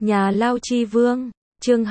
Nhà Lao Chi Vương, chương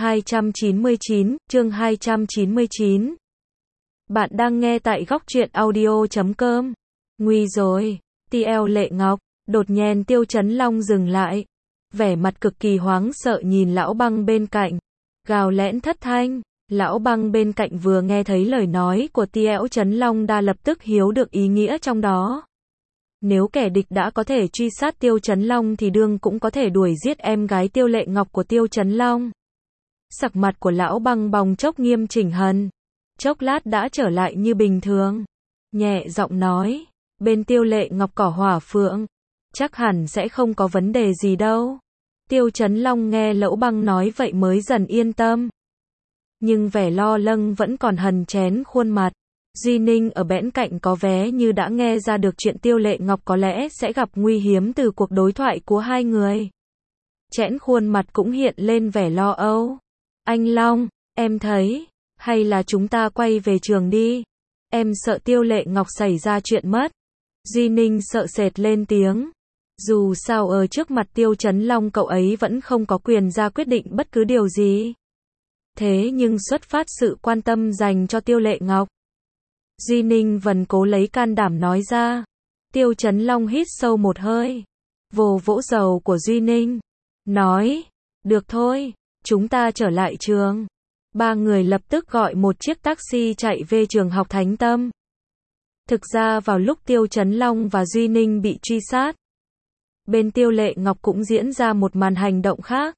299. Bạn đang nghe tại góc truyện audio.com. Nguy rồi, TL Lệ Ngọc, đột nhiên Tiêu Chấn Long dừng lại. Vẻ mặt cực kỳ hoảng sợ nhìn Lão Băng bên cạnh. Gào lẽn thất thanh, Lão Băng bên cạnh vừa nghe thấy lời nói của TL Chấn Long đã lập tức hiểu được ý nghĩa trong đó. Nếu kẻ địch đã có thể truy sát Tiêu Chấn Long thì đương cũng có thể đuổi giết em gái Tiêu Lệ Ngọc của Tiêu Chấn Long. Sắc mặt của Lão Băng bồng chốc nghiêm chỉnh hẳn, chốc lát đã trở lại như bình thường. Nhẹ giọng nói, bên Tiêu Lệ Ngọc cỏ hỏa phượng, chắc hẳn sẽ không có vấn đề gì đâu. Tiêu Chấn Long nghe Lão Băng nói vậy mới dần yên tâm. Nhưng vẻ lo lắng vẫn còn hằn chén khuôn mặt. Duy Ninh ở bên cạnh có vẻ như đã nghe ra được chuyện Tiêu Lệ Ngọc có lẽ sẽ gặp nguy hiểm từ cuộc đối thoại của hai người. Chẽn khuôn mặt cũng hiện lên vẻ lo âu. Anh Long, em thấy, hay là chúng ta quay về trường đi. Em sợ Tiêu Lệ Ngọc xảy ra chuyện mất. Duy Ninh sợ sệt lên tiếng. Dù sao ở trước mặt Tiêu Chấn Long cậu ấy vẫn không có quyền ra quyết định bất cứ điều gì. Thế nhưng xuất phát sự quan tâm dành cho Tiêu Lệ Ngọc, Duy Ninh vẫn cố lấy can đảm nói ra. Tiêu Chấn Long hít sâu một hơi, vỗ vỗ đầu của Duy Ninh, nói, được thôi, chúng ta trở lại trường. Ba người lập tức gọi một chiếc taxi chạy về trường học Thánh Tâm. Thực ra vào lúc Tiêu Chấn Long và Duy Ninh bị truy sát, bên Tiêu Lệ Ngọc cũng diễn ra một màn hành động khác.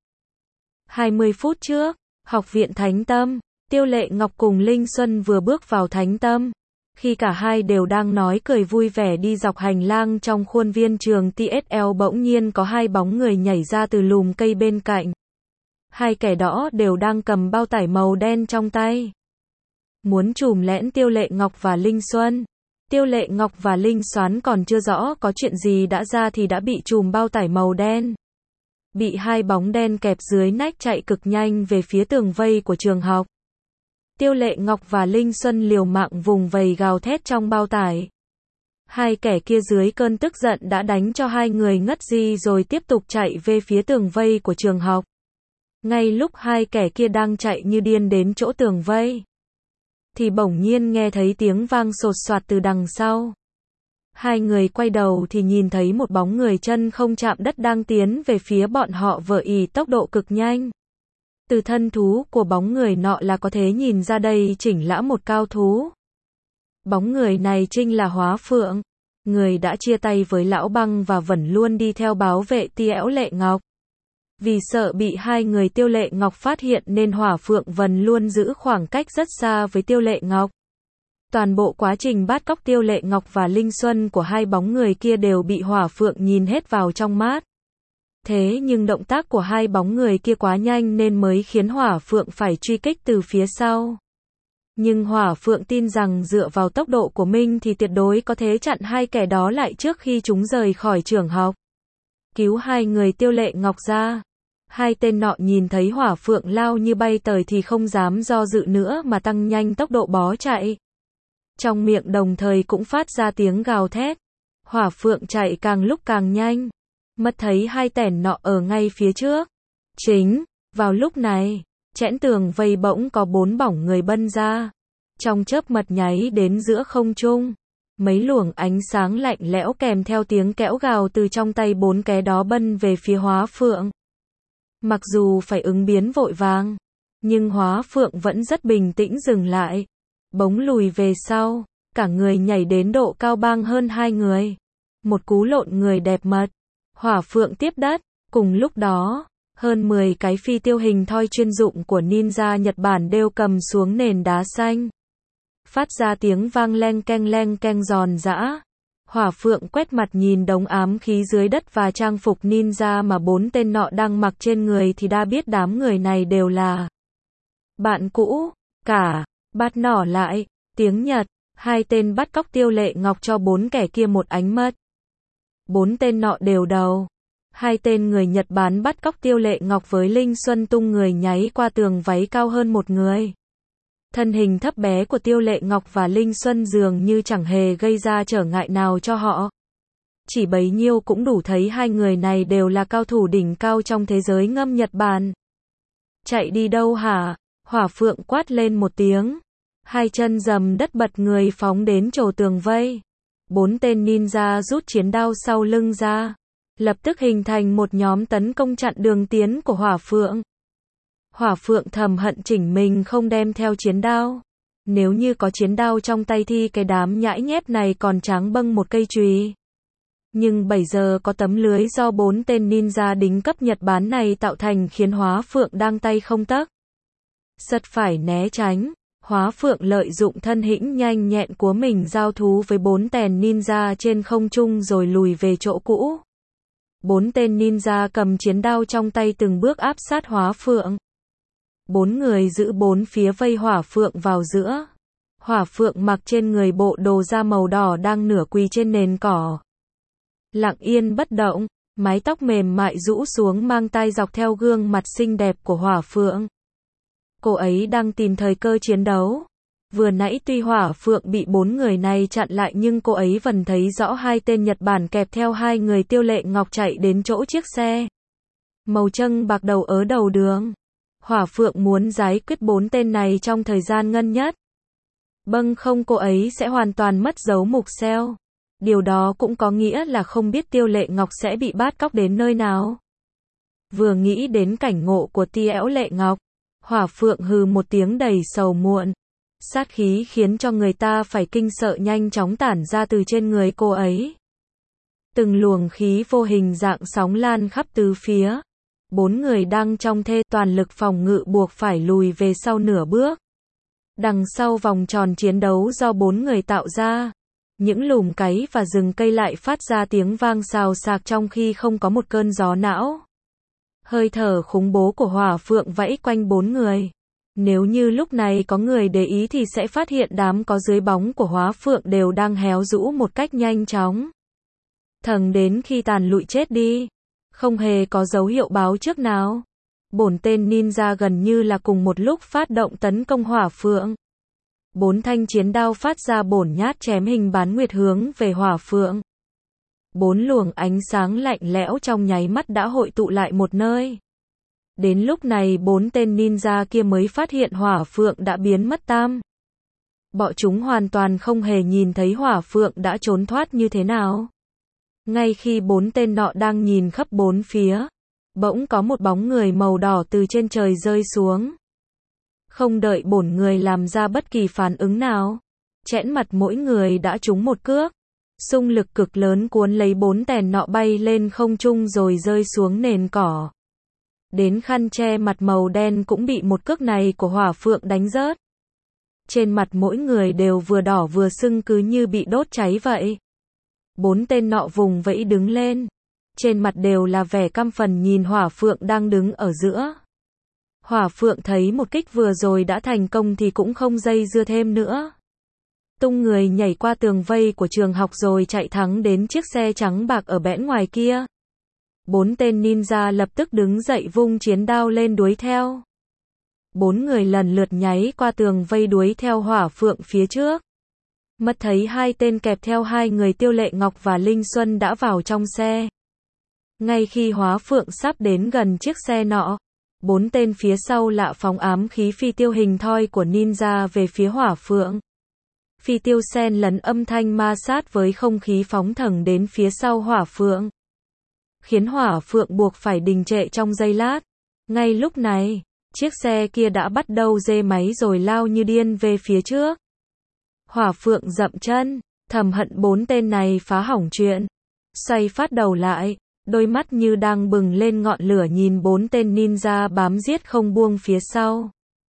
20 phút trước, học viện Thánh Tâm, Tiêu Lệ Ngọc cùng Linh Xuân vừa bước vào Thánh Tâm. Khi cả hai đều đang nói cười vui vẻ đi dọc hành lang trong khuôn viên trường TSL bỗng nhiên có hai bóng người nhảy ra từ lùm cây bên cạnh. Hai kẻ đó đều đang cầm bao tải màu đen trong tay, muốn trùm lẽn Tiêu Lệ Ngọc và Linh Xuân. Tiêu Lệ Ngọc và Linh Xuân còn chưa rõ có chuyện gì đã ra thì đã bị trùm bao tải màu đen. Bị hai bóng đen kẹp dưới nách chạy cực nhanh về phía tường vây của trường học. Tiêu Lệ Ngọc và Linh Xuân liều mạng vùng vầy gào thét trong bao tải. Hai kẻ kia dưới cơn tức giận đã đánh cho hai người ngất đi rồi tiếp tục chạy về phía tường vây của trường học. Ngay lúc hai kẻ kia đang chạy như điên đến chỗ tường vây, thì bỗng nhiên nghe thấy tiếng vang sột soạt từ đằng sau. Hai người quay đầu thì nhìn thấy một bóng người chân không chạm đất đang tiến về phía bọn họ với tốc độ cực nhanh. Từ thân thú của bóng người nọ là có thể nhìn ra đây chỉnh là một cao thú. Bóng người này chính là Hóa Phượng, người đã chia tay với Lão Băng và vẫn luôn đi theo bảo vệ TL Lệ Ngọc. Vì sợ bị hai người Tiêu Lệ Ngọc phát hiện nên Hỏa Phượng vẫn luôn giữ khoảng cách rất xa với Tiêu Lệ Ngọc. Toàn bộ quá trình bắt cóc Tiêu Lệ Ngọc và Linh Xuân của hai bóng người kia đều bị Hỏa Phượng nhìn hết vào trong mắt. Thế nhưng động tác của hai bóng người kia quá nhanh nên mới khiến Hỏa Phượng phải truy kích từ phía sau. Nhưng Hỏa Phượng tin rằng dựa vào tốc độ của mình thì tuyệt đối có thể chặn hai kẻ đó lại trước khi chúng rời khỏi trường học. Cứu hai người Tiêu Lệ Ngọc ra. Hai tên nọ nhìn thấy Hỏa Phượng lao như bay tới thì không dám do dự nữa mà tăng nhanh tốc độ bó chạy. Trong miệng đồng thời cũng phát ra tiếng gào thét. Hỏa Phượng chạy càng lúc càng nhanh. Mất thấy hai tên nọ ở ngay phía trước. Chính, vào lúc này, chẽn tường vây bỗng có bốn bóng người bân ra. Trong chớp mật nháy đến giữa không trung. Mấy luồng ánh sáng lạnh lẽo kèm theo tiếng kẽo gào từ trong tay bốn kẻ đó bân về phía Hóa Phượng. Mặc dù phải ứng biến vội vàng, nhưng Hóa Phượng vẫn rất bình tĩnh dừng lại. Bỗng lùi về sau, cả người nhảy đến độ cao bang hơn hai người. Một cú lộn người đẹp mật. Hỏa Phượng tiếp đất. Cùng lúc đó, hơn 10 cái phi tiêu hình thoi chuyên dụng của ninja Nhật Bản đều cầm xuống nền đá xanh. Phát ra tiếng vang leng keng giòn giã. Hỏa Phượng quét mặt nhìn đống ám khí dưới đất và trang phục ninja mà bốn tên nọ đang mặc trên người thì đã biết đám người này đều là bạn cũ. Cả, bắt nỏ lại, tiếng Nhật, hai tên bắt cóc Tiêu Lệ Ngọc cho bốn kẻ kia một ánh mắt. Bốn tên nọ đều đầu. Hai tên người Nhật Bản bắt cóc Tiêu Lệ Ngọc với Linh Xuân tung người nháy qua tường váy cao hơn một người. Thân hình thấp bé của Tiêu Lệ Ngọc và Linh Xuân dường như chẳng hề gây ra trở ngại nào cho họ. Chỉ bấy nhiêu cũng đủ thấy hai người này đều là cao thủ đỉnh cao trong thế giới ngâm Nhật Bản. Chạy đi đâu hả? Hỏa Phượng quát lên một tiếng. Hai chân dầm đất bật người phóng đến chỗ tường vây. 4 tên ninja rút chiến đao sau lưng ra. Lập tức hình thành một nhóm tấn công chặn đường tiến của Hỏa Phượng. Hỏa Phượng thầm hận chỉnh mình không đem theo chiến đao. Nếu như có chiến đao trong tay thì cái đám nhãi nhép này còn tráng bâng một cây chùy. Nhưng bây giờ có tấm lưới do 4 tên ninja đỉnh cấp Nhật Bản này tạo thành khiến Hỏa Phượng đang tay không tấc. Sật phải né tránh. Hỏa Phượng lợi dụng thân hình nhanh nhẹn của mình giao thú với 4 tên ninja trên không trung rồi lùi về chỗ cũ. 4 tên ninja cầm chiến đao trong tay từng bước áp sát Hỏa Phượng. 4 người giữ 4 phía vây Hỏa Phượng vào giữa. Hỏa Phượng mặc trên người bộ đồ da màu đỏ đang nửa quỳ trên nền cỏ. Lặng yên bất động, mái tóc mềm mại rũ xuống mang tai dọc theo gương mặt xinh đẹp của Hỏa Phượng. Cô ấy đang tìm thời cơ chiến đấu. Vừa nãy tuy Hỏa Phượng bị 4 người này chặn lại nhưng cô ấy vẫn thấy rõ hai tên Nhật Bản kẹp theo hai người Tiêu Lệ Ngọc chạy đến chỗ chiếc xe màu trắng bạc đầu ở đầu đường. Hỏa Phượng muốn giải quyết 4 tên này trong thời gian ngắn nhất. Bằng không cô ấy sẽ hoàn toàn mất dấu mục xeo. Điều đó cũng có nghĩa là không biết Tiêu Lệ Ngọc sẽ bị bắt cóc đến nơi nào. Vừa nghĩ đến cảnh ngộ của Tiêu Lệ Ngọc, Hỏa Phượng hừ một tiếng đầy sầu muộn. Sát khí khiến cho người ta phải kinh sợ nhanh chóng tản ra từ trên người cô ấy. Từng luồng khí vô hình dạng sóng lan khắp tứ phía. 4 người đang trong thế toàn lực phòng ngự buộc phải lùi về sau nửa bước. Đằng sau vòng tròn chiến đấu do 4 người tạo ra, những lùm cáy và rừng cây lại phát ra tiếng vang xào xạc trong khi không có một cơn gió não. Hơi thở khủng bố của Hỏa Phượng vẫy quanh 4 người. Nếu như lúc này có người để ý thì sẽ phát hiện đám có dưới bóng của Hỏa Phượng đều đang héo rũ một cách nhanh chóng. Thẳng đến khi tàn lụi chết đi, không hề có dấu hiệu báo trước nào. 4 tên ninja gần như là cùng một lúc phát động tấn công Hỏa Phượng. 4 thanh chiến đao phát ra bổn nhát chém hình bán nguyệt hướng về Hỏa Phượng. 4 luồng ánh sáng lạnh lẽo trong nháy mắt đã hội tụ lại một nơi. Đến lúc này 4 tên ninja kia mới phát hiện Hỏa Phượng đã biến mất tam. Bọn chúng hoàn toàn không hề nhìn thấy Hỏa Phượng đã trốn thoát như thế nào. Ngay khi 4 tên nọ đang nhìn khắp 4 phía, bỗng có một bóng người màu đỏ từ trên trời rơi xuống. Không đợi 4 người làm ra bất kỳ phản ứng nào, chẽn mặt mỗi người đã trúng một cước. Xung lực cực lớn cuốn lấy 4 tên nọ bay lên không trung rồi rơi xuống nền cỏ. Đến khăn che mặt màu đen cũng bị một cước này của Hỏa Phượng đánh rớt. Trên mặt mỗi người đều vừa đỏ vừa sưng cứ như bị đốt cháy vậy. 4 tên nọ vùng vẫy đứng lên. Trên mặt đều là vẻ căm phẫn nhìn Hỏa Phượng đang đứng ở giữa. Hỏa Phượng thấy một kích vừa rồi đã thành công thì cũng không dây dưa thêm nữa. Tung người nhảy qua tường vây của trường học rồi chạy thẳng đến chiếc xe trắng bạc ở bẽn ngoài kia. 4 tên ninja lập tức đứng dậy vung chiến đao lên đuổi theo. 4 người lần lượt nháy qua tường vây đuổi theo Hỏa Phượng phía trước. Mất thấy hai tên kẹp theo hai người Tiêu Lệ Ngọc và Linh Xuân đã vào trong xe. Ngay khi Hỏa Phượng sắp đến gần chiếc xe nọ, 4 tên phía sau lạ phóng ám khí phi tiêu hình thoi của ninja về phía Hỏa Phượng. Phi tiêu xen lẫn âm thanh ma sát với không khí phóng thẳng đến phía sau Hỏa Phượng, khiến Hỏa Phượng buộc phải đình trệ trong giây lát. Ngay lúc này, chiếc xe kia đã bắt đầu rê máy rồi lao như điên về phía trước. Hỏa Phượng dậm chân, thầm hận 4 tên này phá hỏng chuyện. Xoay phát đầu lại, đôi mắt như đang bừng lên ngọn lửa nhìn 4 tên ninja bám giết không buông phía sau.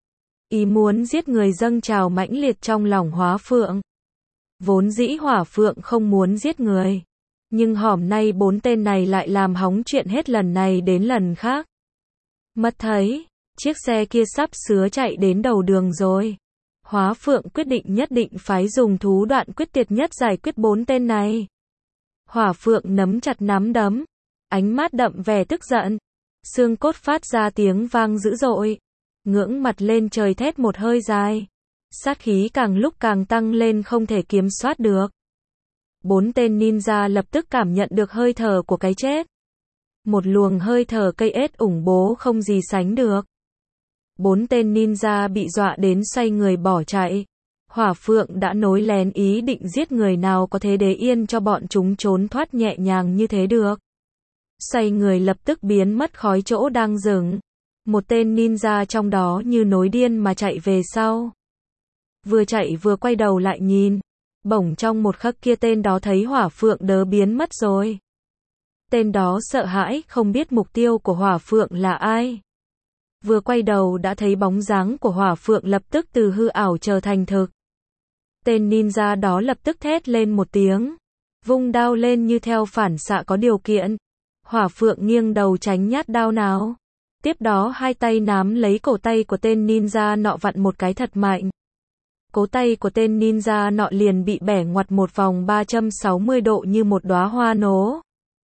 Ý muốn giết người dâng trào mãnh liệt trong lòng Hỏa Phượng. Vốn dĩ Hỏa Phượng không muốn giết người, nhưng hôm nay 4 tên này lại làm hỏng chuyện hết lần này đến lần khác. Mất thấy, chiếc xe kia sắp sửa chạy đến đầu đường rồi. Hỏa Phượng quyết định nhất định phải dùng thủ đoạn quyết tuyệt nhất giải quyết 4 tên này. Hỏa Phượng nắm chặt nắm đấm, ánh mắt đậm vẻ tức giận, xương cốt phát ra tiếng vang dữ dội, ngưỡng mặt lên trời thét một hơi dài. Sát khí càng lúc càng tăng lên không thể kiểm soát được. 4 tên ninja lập tức cảm nhận được hơi thở của cái chết. Một luồng hơi thở cây ết ủng bố không gì sánh được. 4 tên ninja bị dọa đến xoay người bỏ chạy. Hỏa Phượng đã nối lén ý định giết người nào có thế để yên cho bọn chúng trốn thoát nhẹ nhàng như thế được. Xoay người lập tức biến mất khói chỗ đang dừng. Một tên ninja trong đó như nối điên mà chạy về sau. Vừa chạy vừa quay đầu lại nhìn. Bỗng trong một khắc kia tên đó thấy Hỏa Phượng đớ biến mất rồi. Tên đó sợ hãi không biết mục tiêu của Hỏa Phượng là ai. Vừa quay đầu đã thấy bóng dáng của Hỏa Phượng lập tức từ hư ảo trở thành thực. Tên ninja đó lập tức thét lên một tiếng. Vung đao lên như theo phản xạ có điều kiện. Hỏa Phượng nghiêng đầu tránh nhát đao nào. Tiếp đó hai tay nắm lấy cổ tay của tên ninja nọ vặn một cái thật mạnh. Cổ tay của tên ninja nọ liền bị bẻ ngoặt một vòng 360 độ như một đóa hoa nố.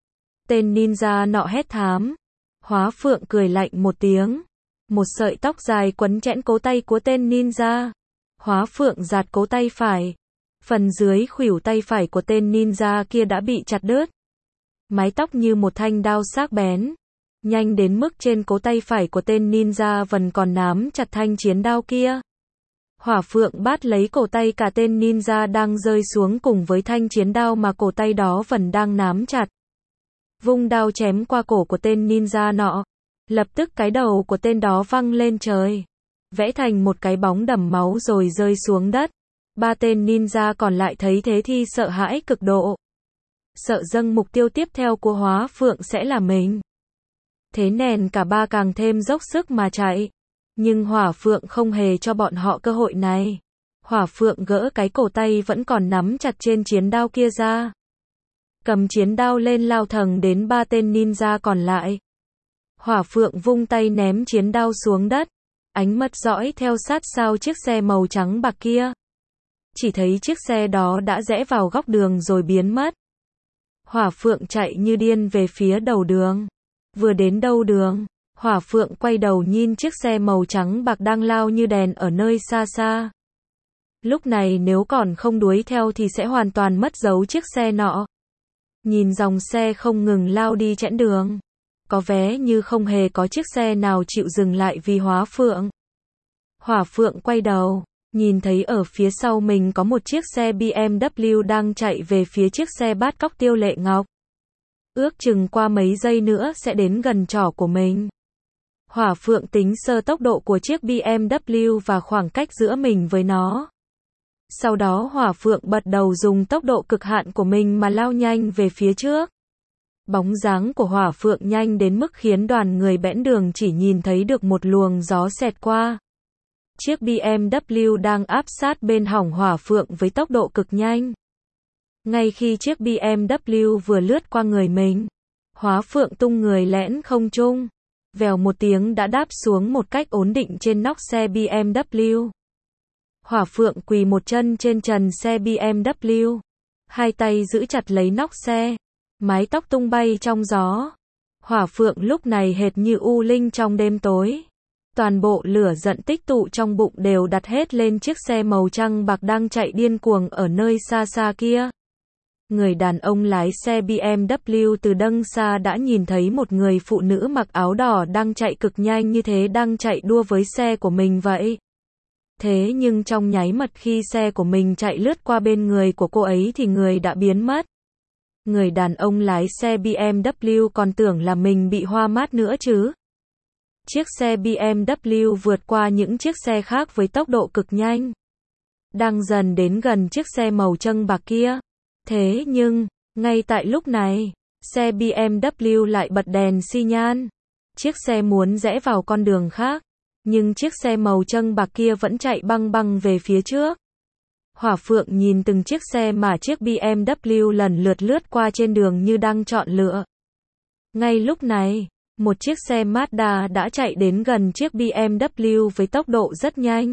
Tên ninja nọ hét thảm. Hỏa Phượng cười lạnh một tiếng. Một sợi tóc dài quấn chẽn cổ tay của tên ninja. Hỏa Phượng giạt cổ tay phải. Phần dưới khuỷu tay phải của tên ninja kia đã bị chặt đứt. Mái tóc như một thanh đao sắc bén. Nhanh đến mức trên cổ tay phải của tên ninja vẫn còn nắm chặt thanh chiến đao kia. Hỏa Phượng bắt lấy cổ tay cả tên ninja đang rơi xuống cùng với thanh chiến đao mà cổ tay đó vẫn đang nắm chặt. Vung đao chém qua cổ của tên ninja nọ. Lập tức cái đầu của tên đó văng lên trời. Vẽ thành một cái bóng đẫm máu rồi rơi xuống đất. Ba tên ninja còn lại thấy thế thì sợ hãi cực độ. Sợ rằng mục tiêu tiếp theo của Hỏa Phượng sẽ là mình. Thế nên cả ba càng thêm dốc sức mà chạy. Nhưng Hỏa Phượng không hề cho bọn họ cơ hội này. Hỏa Phượng gỡ cái cổ tay vẫn còn nắm chặt trên chiến đao kia ra. Cầm chiến đao lên lao thẳng đến ba tên ninja còn lại. Hỏa Phượng vung tay ném chiến đao xuống đất. Ánh mắt dõi theo sát sao chiếc xe màu trắng bạc kia. Chỉ thấy chiếc xe đó đã rẽ vào góc đường rồi biến mất. Hỏa Phượng chạy như điên về phía đầu đường. Vừa đến đầu đường, Hỏa Phượng quay đầu nhìn chiếc xe màu trắng bạc đang lao như đèn ở nơi xa xa. Lúc này nếu còn không đuổi theo thì sẽ hoàn toàn mất dấu chiếc xe nọ. Nhìn dòng xe không ngừng lao đi chẽn đường. Có vẻ như không hề có chiếc xe nào chịu dừng lại vì Hỏa Phượng. Hỏa Phượng quay đầu, nhìn thấy ở phía sau mình có một chiếc xe BMW đang chạy về phía chiếc xe bắt cóc Tiêu Lệ Ngọc. Ước chừng qua mấy giây nữa sẽ đến gần trỏ của mình. Hỏa Phượng tính sơ tốc độ của chiếc BMW và khoảng cách giữa mình với nó. Sau đó Hỏa Phượng bật đầu dùng tốc độ cực hạn của mình mà lao nhanh về phía trước. Bóng dáng của Hỏa Phượng nhanh đến mức khiến đoàn người bẽn đường chỉ nhìn thấy được một luồng gió xẹt qua. Chiếc BMW đang áp sát bên hỏng Hỏa Phượng với tốc độ cực nhanh. Ngay khi chiếc BMW vừa lướt qua người mình, Hỏa Phượng tung người lẻn không trung. Vèo một tiếng đã đáp xuống một cách ổn định trên nóc xe BMW. Hỏa Phượng quỳ một chân trên trần xe BMW. Hai tay giữ chặt lấy nóc xe. Mái tóc tung bay trong gió. Hỏa Phượng lúc này hệt như u linh trong đêm tối. Toàn bộ lửa giận tích tụ trong bụng đều đặt hết lên chiếc xe màu trắng bạc đang chạy điên cuồng ở nơi xa xa kia. Người đàn ông lái xe BMW từ đằng xa đã nhìn thấy một người phụ nữ mặc áo đỏ đang chạy cực nhanh như thế đang chạy đua với xe của mình vậy. Thế nhưng trong nháy mắt khi xe của mình chạy lướt qua bên người của cô ấy thì người đã biến mất. Người đàn ông lái xe BMW còn tưởng là mình bị hoa mắt nữa chứ. Chiếc xe BMW vượt qua những chiếc xe khác với tốc độ cực nhanh. Đang dần đến gần chiếc xe màu trắng bạc kia. Thế nhưng, ngay tại lúc này, xe BMW lại bật đèn xi nhan. Chiếc xe muốn rẽ vào con đường khác. Nhưng chiếc xe màu trắng bạc kia vẫn chạy băng băng về phía trước. Hỏa Phượng nhìn từng chiếc xe mà chiếc BMW lần lượt lướt qua trên đường như đang chọn lựa. Ngay lúc này, một chiếc xe Mazda đã chạy đến gần chiếc BMW với tốc độ rất nhanh.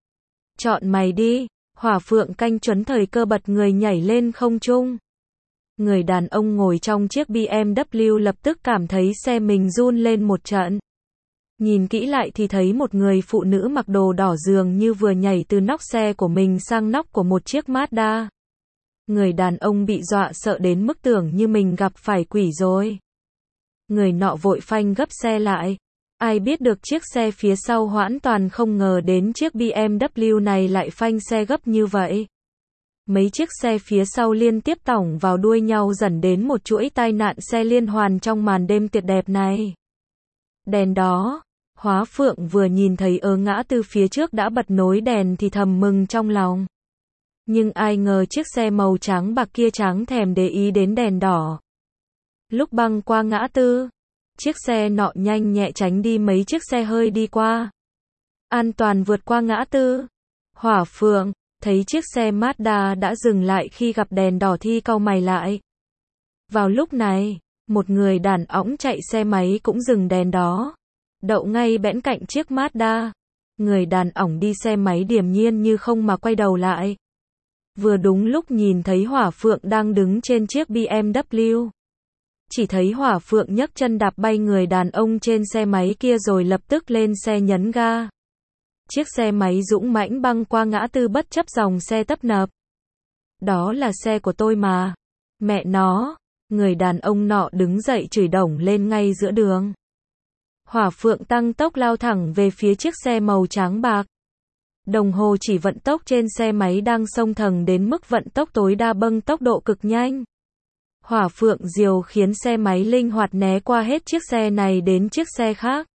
Chọn mày đi, Hỏa Phượng canh chuẩn thời cơ bật người nhảy lên không trung. Người đàn ông ngồi trong chiếc BMW lập tức cảm thấy xe mình run lên một trận. Nhìn kỹ lại thì thấy một người phụ nữ mặc đồ đỏ dường như vừa nhảy từ nóc xe của mình sang nóc của một chiếc Mazda. Người đàn ông bị dọa sợ đến mức tưởng như mình gặp phải quỷ rồi. Người nọ vội phanh gấp xe lại. Ai biết được chiếc xe phía sau hoãn toàn không ngờ đến chiếc BMW này lại phanh xe gấp như vậy. Mấy chiếc xe phía sau liên tiếp tỏng vào đuôi nhau dẫn đến một chuỗi tai nạn xe liên hoàn trong màn đêm tuyệt đẹp này. Đèn đó, Hóa Phượng vừa nhìn thấy ở ngã tư phía trước đã bật nối đèn thì thầm mừng trong lòng. Nhưng ai ngờ chiếc xe màu trắng bạc kia chẳng thèm để ý đến đèn đỏ. Lúc băng qua ngã tư, chiếc xe nọ nhanh nhẹ tránh đi mấy chiếc xe hơi đi qua. An toàn vượt qua ngã tư. Hỏa Phượng thấy chiếc xe Mazda đã dừng lại khi gặp đèn đỏ thì cau mày lại. Vào lúc này, một người đàn ông chạy xe máy cũng dừng đèn đó, đậu ngay bên cạnh chiếc Mazda. Người đàn ông đi xe máy điềm nhiên như không mà quay đầu lại. Vừa đúng lúc nhìn thấy Hỏa Phượng đang đứng trên chiếc BMW. Chỉ thấy Hỏa Phượng nhấc chân đạp bay người đàn ông trên xe máy kia rồi lập tức lên xe nhấn ga. Chiếc xe máy dũng mãnh băng qua ngã tư bất chấp dòng xe tấp nập. Đó là xe của tôi mà. Mẹ nó, người đàn ông nọ đứng dậy chửi đổng lên ngay giữa đường. Hỏa Phượng tăng tốc lao thẳng về phía chiếc xe màu trắng bạc. Đồng hồ chỉ vận tốc trên xe máy đang xông thẳng đến mức vận tốc tối đa bằng tốc độ cực nhanh. Hỏa Phượng diều khiến xe máy linh hoạt né qua hết chiếc xe này đến chiếc xe khác.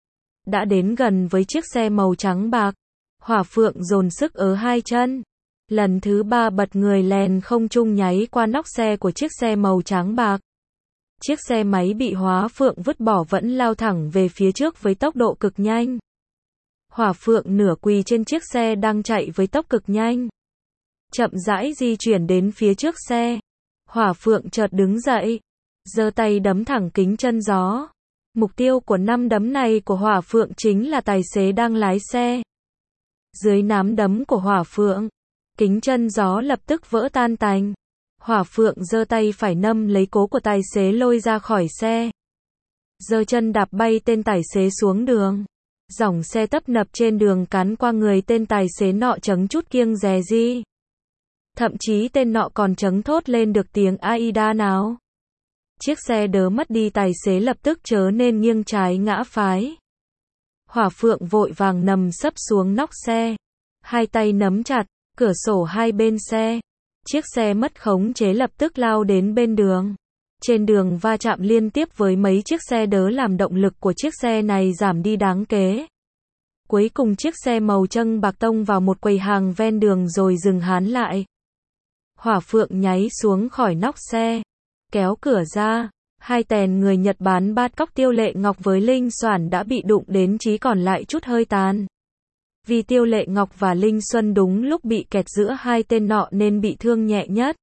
Đã đến gần với chiếc xe màu trắng bạc, Hỏa Phượng dồn sức ở hai chân. Lần thứ ba bật người lèn không trung nháy qua nóc xe của chiếc xe màu trắng bạc. Chiếc xe máy bị Hỏa Phượng vứt bỏ vẫn lao thẳng về phía trước với tốc độ cực nhanh. Hỏa Phượng nửa quỳ trên chiếc xe đang chạy với tốc cực nhanh. Chậm rãi di chuyển đến phía trước xe. Hỏa Phượng chợt đứng dậy, giơ tay đấm thẳng kính chân gió. Mục tiêu của năm đấm này của Hỏa Phượng chính là tài xế đang lái xe. Dưới nắm đấm của Hỏa Phượng, kính chân gió lập tức vỡ tan tành. Hỏa Phượng giơ tay phải nắm lấy cố của tài xế lôi ra khỏi xe. Giơ chân đạp bay tên tài xế xuống đường. Dòng xe tấp nập trên đường cán qua người tên tài xế nọ chấng chút kiêng dè gì. Thậm chí tên nọ còn chấng thốt lên được tiếng Aida nào. Chiếc xe đỡ mất đi tài xế lập tức trở nên nghiêng trái ngã phái. Hỏa Phượng vội vàng nằm sấp xuống nóc xe. Hai tay nắm chặt, cửa sổ hai bên xe. Chiếc xe mất khống chế lập tức lao đến bên đường. Trên đường va chạm liên tiếp với mấy chiếc xe đỡ làm động lực của chiếc xe này giảm đi đáng kể. Cuối cùng chiếc xe màu trắng bạc tông vào một quầy hàng ven đường rồi dừng hẳn lại. Hỏa Phượng nháy xuống khỏi nóc xe, kéo cửa ra. Hai tèn người Nhật Bản bắt cóc Tiêu Lệ Ngọc với Linh Soản đã bị đụng đến chỉ còn lại chút hơi tàn. Vì Tiêu Lệ Ngọc và Linh Xuân đúng lúc bị kẹt giữa hai tên nọ nên bị thương nhẹ nhất.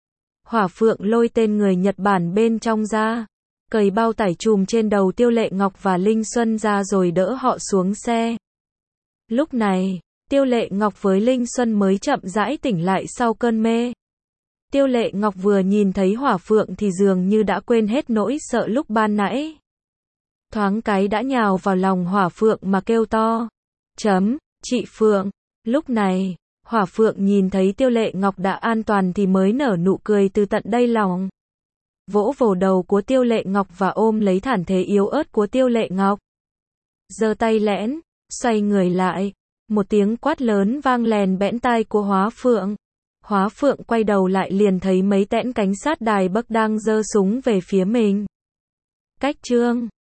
Hỏa Phượng lôi tên người Nhật Bản bên trong ra, cởi bao tải trùm trên đầu Tiêu Lệ Ngọc và Linh Xuân ra rồi đỡ họ xuống xe. Lúc này, Tiêu Lệ Ngọc với Linh Xuân mới chậm rãi tỉnh lại sau cơn mê. Tiêu Lệ Ngọc vừa nhìn thấy Hỏa Phượng thì dường như đã quên hết nỗi sợ lúc ban nãy. Thoáng cái đã nhào vào lòng Hỏa Phượng mà kêu to. Chị Phượng. Lúc này, Hỏa Phượng nhìn thấy Tiêu Lệ Ngọc đã an toàn thì mới nở nụ cười từ tận đáy lòng. Vỗ vồ đầu của Tiêu Lệ Ngọc và ôm lấy thản thế yếu ớt của Tiêu Lệ Ngọc. Giơ tay lẽn, xoay người lại. Một tiếng quát lớn vang lèn bẽn tai của Hóa Phượng. Hóa Phượng quay đầu lại liền thấy mấy tẽn cảnh sát đài Bắc đang giơ súng về phía mình. Cách chương